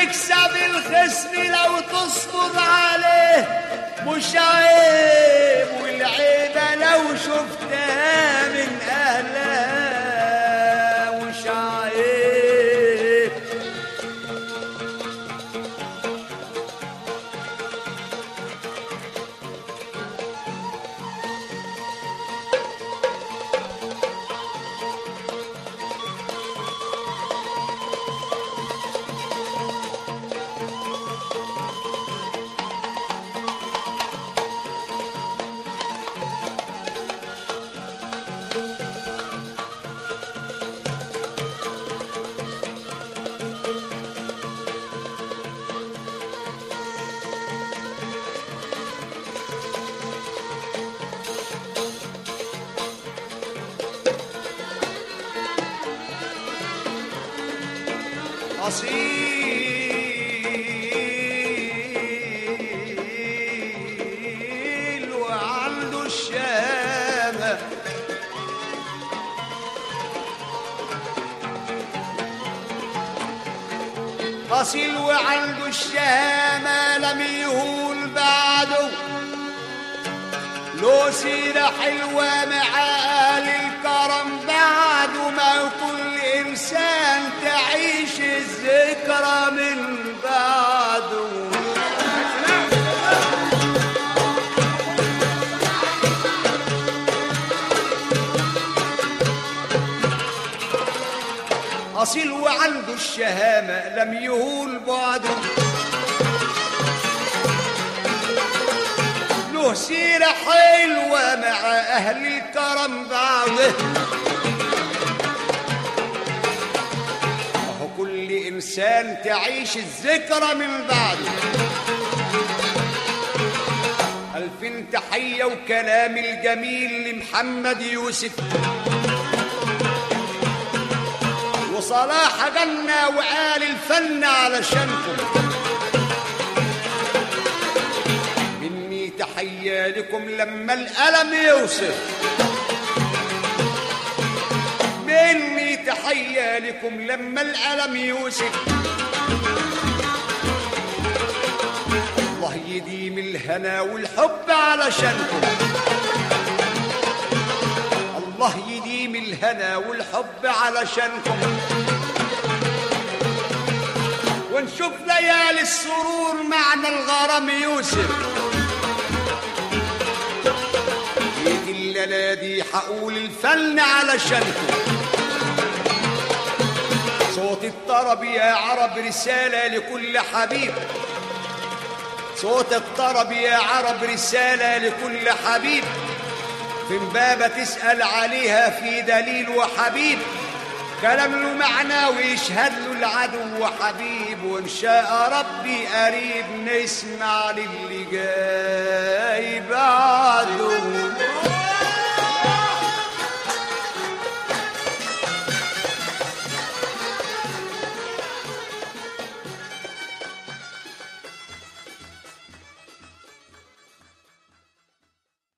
تكسب الخصم لو تصبر عليه مش عيب، والعيبة لو شفتها من أهلها مش عيب. أصيل وعنده الشامة، أصيل وعنده الشامة لم يهول بعده، له سيرة حلوة مع أهل الكرم بعده، ما كل إنسان تعيش الذكرى من بعده. أصيل وعنده الشهامة لم يهول بعده، له سيرة حلوة مع أهل الكرم بعده، وهو كل إنسان تعيش الذكرى من بعده. ألف تحية وكلام الجميل لمحمد يوسف، وصلاح جنة وقال الفن علشانكم. مني تحية لكم لما الألم يوصف، مني تحية لكم لما الألم يوصف. الله يديم الهنا والحب علشانكم، الله يديم الهنا والحب علشانكم. ونشوف ليالي السرور معنى الغرام يوسف. ايدي الليلة دي حقول الفن علشانكم. صوت الطرب يا عرب رسالة لكل حبيب، صوت الطرب يا عرب رسالة لكل حبيب. في بابة تسأل عليها في دليل وحبيب، كلام له معنى ويشهد له العدو وحبيب. وإن شاء ربي قريب نسمع للي جاي بعده.